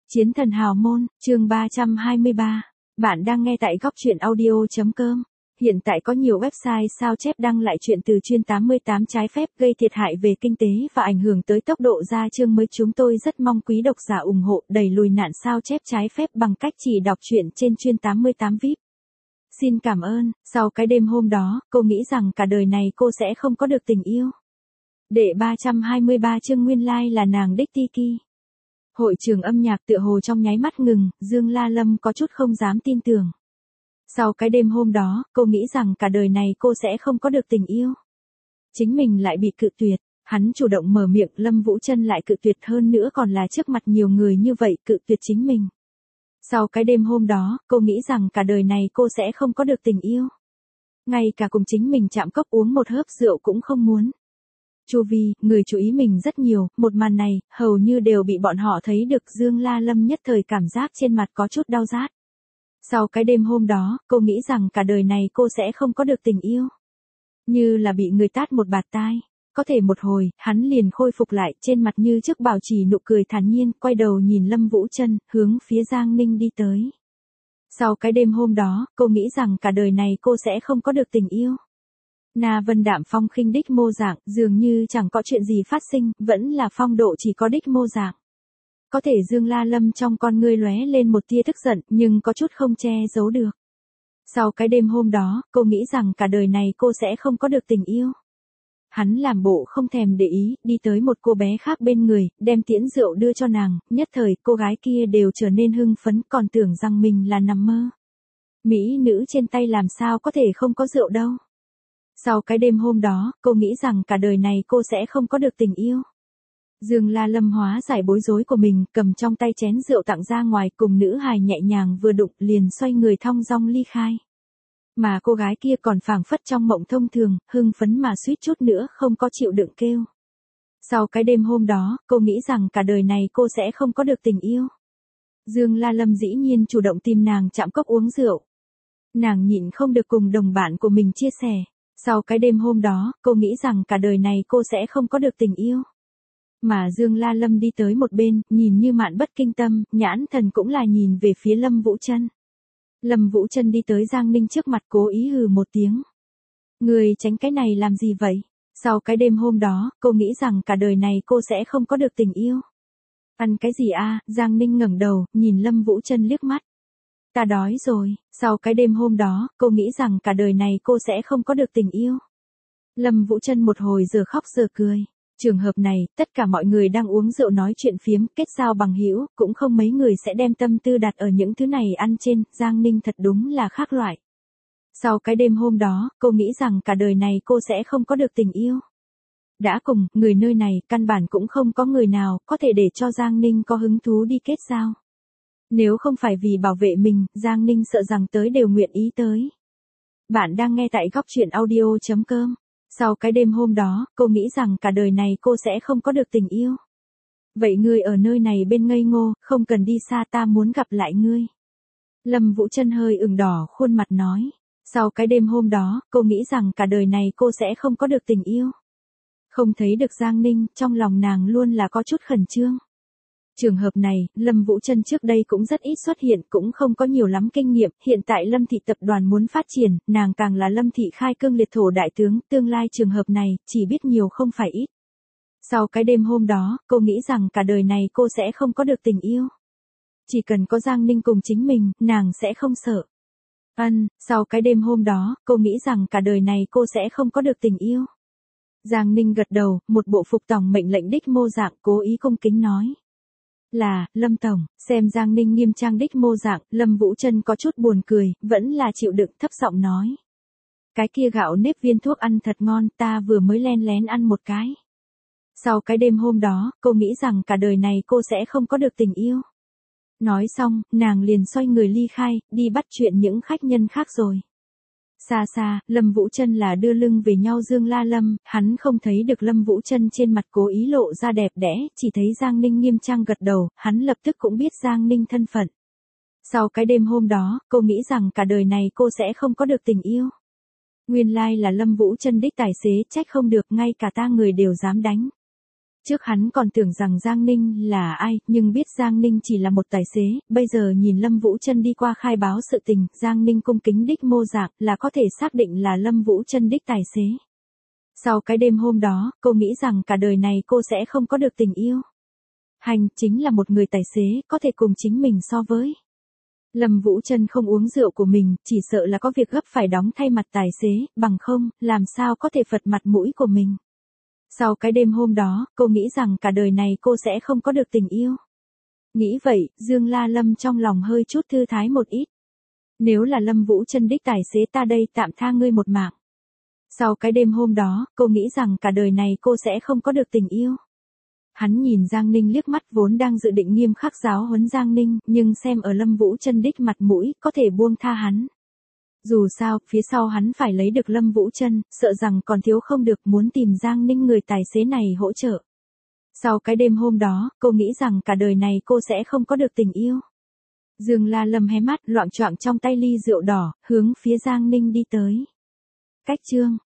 Chiến thần hào môn, chương 323. Bạn đang nghe tại góc truyện audio.com. Hiện tại có nhiều website sao chép đăng lại chuyện từ chuyên 88 trái phép gây thiệt hại về kinh tế và ảnh hưởng tới tốc độ ra chương mới. Chúng tôi rất mong quý độc giả ủng hộ đẩy lùi nạn sao chép trái phép bằng cách chỉ đọc truyện trên chuyên 88 VIP. Xin cảm ơn. Sau cái đêm hôm đó, cô nghĩ rằng cả đời này cô sẽ không có được tình yêu. Đệ 323 chương nguyên lai là nàng đích Tiki. Hội trường âm nhạc tựa hồ trong nháy mắt ngừng, Dương La Lâm có chút không dám tin tưởng. Sau cái đêm hôm đó, cô nghĩ rằng cả đời này cô sẽ không có được tình yêu. Chính mình lại bị cự tuyệt, hắn chủ động mở miệng, Lâm Vũ Trân lại cự tuyệt, hơn nữa còn là trước mặt nhiều người như vậy cự tuyệt chính mình. Sau cái đêm hôm đó, cô nghĩ rằng cả đời này cô sẽ không có được tình yêu. Ngay cả cùng chính mình chạm cốc uống một hớp rượu cũng không muốn. Chu vi, người chú ý mình rất nhiều, một màn này, hầu như đều bị bọn họ thấy được. Dương La Lâm nhất thời cảm giác trên mặt có chút đau rát. Sau cái đêm hôm đó, cô nghĩ rằng cả đời này cô sẽ không có được tình yêu. Như là bị người tát một bạt tai. Có thể một hồi, hắn liền khôi phục lại, trên mặt như trước bảo trì nụ cười thản nhiên, quay đầu nhìn Lâm Vũ Trân, hướng phía Giang Ninh đi tới. Sau cái đêm hôm đó, cô nghĩ rằng cả đời này cô sẽ không có được tình yêu. Na Vân đạm phong khinh đích mô dạng, dường như chẳng có chuyện gì phát sinh, vẫn là phong độ chỉ có đích mô dạng. Có thể Dương La Lâm trong con ngươi lóe lên một tia tức giận, nhưng có chút không che giấu được. Sau cái đêm hôm đó, cô nghĩ rằng cả đời này cô sẽ không có được tình yêu. Hắn làm bộ không thèm để ý, đi tới một cô bé khác bên người, đem tiễn rượu đưa cho nàng, nhất thời cô gái kia đều trở nên hưng phấn, còn tưởng rằng mình là nằm mơ. Mỹ nữ trên tay làm sao có thể không có rượu đâu. Sau cái đêm hôm đó, cô nghĩ rằng cả đời này cô sẽ không có được tình yêu. Dương La Lâm hóa giải bối rối của mình, cầm trong tay chén rượu tặng ra ngoài, cùng nữ hài nhẹ nhàng vừa đụng liền xoay người thong dong ly khai. Mà cô gái kia còn phảng phất trong mộng thông thường, hưng phấn mà suýt chút nữa không có chịu đựng kêu. Sau cái đêm hôm đó, cô nghĩ rằng cả đời này cô sẽ không có được tình yêu. Dương La Lâm dĩ nhiên chủ động tìm nàng chạm cốc uống rượu. Nàng nhịn không được cùng đồng bạn của mình chia sẻ. Sau cái đêm hôm đó, cô nghĩ rằng cả đời này cô sẽ không có được tình yêu. Mà Dương La Lâm đi tới một bên, nhìn như mạn bất kinh tâm, nhãn thần cũng là nhìn về phía Lâm Vũ Trân. Lâm Vũ Trân đi tới Giang Ninh trước mặt, cố ý hừ một tiếng. Người tránh cái này làm gì vậy? Sau cái đêm hôm đó, cô nghĩ rằng cả đời này cô sẽ không có được tình yêu. Ăn cái gì a? Giang Ninh ngẩng đầu, nhìn Lâm Vũ Trân liếc mắt. Ta đói rồi. Sau cái đêm hôm đó, cô nghĩ rằng cả đời này cô sẽ không có được tình yêu. Lâm Vũ Trân một hồi giờ khóc giờ cười. Trường hợp này, tất cả mọi người đang uống rượu nói chuyện phiếm, kết giao bằng hữu, cũng không mấy người sẽ đem tâm tư đặt ở những thứ này ăn trên. Giang Ninh thật đúng là khác loại. Sau cái đêm hôm đó, cô nghĩ rằng cả đời này cô sẽ không có được tình yêu. Đã cùng, người nơi này, căn bản cũng không có người nào có thể để cho Giang Ninh có hứng thú đi kết giao. Nếu không phải vì bảo vệ mình, Giang Ninh sợ rằng tới đều nguyện ý tới. Bạn đang nghe tại góc truyện audio.com. Sau cái đêm hôm đó, cô nghĩ rằng cả đời này cô sẽ không có được tình yêu. Vậy ngươi ở nơi này bên ngây ngô, không cần đi xa, ta muốn gặp lại ngươi. Lâm Vũ Trân hơi ửng đỏ khuôn mặt nói. Sau cái đêm hôm đó, cô nghĩ rằng cả đời này cô sẽ không có được tình yêu. Không thấy được Giang Ninh, trong lòng nàng luôn là có chút khẩn trương. Trường hợp này, Lâm Vũ Trân trước đây cũng rất ít xuất hiện, cũng không có nhiều lắm kinh nghiệm, hiện tại Lâm thị tập đoàn muốn phát triển, nàng càng là Lâm thị khai cương liệt thổ đại tướng, tương lai trường hợp này, chỉ biết nhiều không phải ít. Sau cái đêm hôm đó, cô nghĩ rằng cả đời này cô sẽ không có được tình yêu. Chỉ cần có Giang Ninh cùng chính mình, nàng sẽ không sợ. Sau cái đêm hôm đó, cô nghĩ rằng cả đời này cô sẽ không có được tình yêu. Giang Ninh gật đầu, một bộ phục tòng mệnh lệnh đích mô dạng, cố ý cung kính nói. Là, Lâm Tổng. Xem Giang Ninh nghiêm trang đích mô dạng, Lâm Vũ Trân có chút buồn cười, vẫn là chịu đựng, thấp giọng nói. Cái kia gạo nếp viên thuốc ăn thật ngon, ta vừa mới len lén ăn một cái. Sau cái đêm hôm đó, cô nghĩ rằng cả đời này cô sẽ không có được tình yêu. Nói xong, nàng liền xoay người ly khai, đi bắt chuyện những khách nhân khác rồi. Xa xa, Lâm Vũ Trân là đưa lưng về nhau Dương La Lâm, hắn không thấy được Lâm Vũ Trân trên mặt cố ý lộ ra đẹp đẽ, chỉ thấy Giang Ninh nghiêm trang gật đầu, hắn lập tức cũng biết Giang Ninh thân phận. Sau cái đêm hôm đó, cô nghĩ rằng cả đời này cô sẽ không có được tình yêu. Nguyên lai là Lâm Vũ Trân đích tài xế, trách không được, ngay cả ta người đều dám đánh. Trước hắn còn tưởng rằng Giang Ninh là ai, nhưng biết Giang Ninh chỉ là một tài xế, bây giờ nhìn Lâm Vũ Trân đi qua khai báo sự tình, Giang Ninh cung kính đích mô dạng là có thể xác định là Lâm Vũ Trân đích tài xế. Sau cái đêm hôm đó, cô nghĩ rằng cả đời này cô sẽ không có được tình yêu. Hành chính là một người tài xế, có thể cùng chính mình so với. Lâm Vũ Trân không uống rượu của mình, chỉ sợ là có việc gấp phải đóng thay mặt tài xế, bằng không, làm sao có thể phật mặt mũi của mình. Sau cái đêm hôm đó, cô nghĩ rằng cả đời này cô sẽ không có được tình yêu. Nghĩ vậy, Dương La Lâm trong lòng hơi chút thư thái một ít. Nếu là Lâm Vũ Trân đích tài xế ta đây tạm tha ngươi một mạng. Sau cái đêm hôm đó, cô nghĩ rằng cả đời này cô sẽ không có được tình yêu. Hắn nhìn Giang Ninh liếc mắt vốn đang dự định nghiêm khắc giáo huấn Giang Ninh, nhưng xem ở Lâm Vũ Trân đích mặt mũi, có thể buông tha hắn. Dù sao, phía sau hắn phải lấy được Lâm Vũ Trân, sợ rằng còn thiếu không được muốn tìm Giang Ninh người tài xế này hỗ trợ. Sau cái đêm hôm đó, cô nghĩ rằng cả đời này cô sẽ không có được tình yêu. Dương La Lâm hé mắt loạng choạng trong tay ly rượu đỏ, hướng phía Giang Ninh đi tới. Cách chương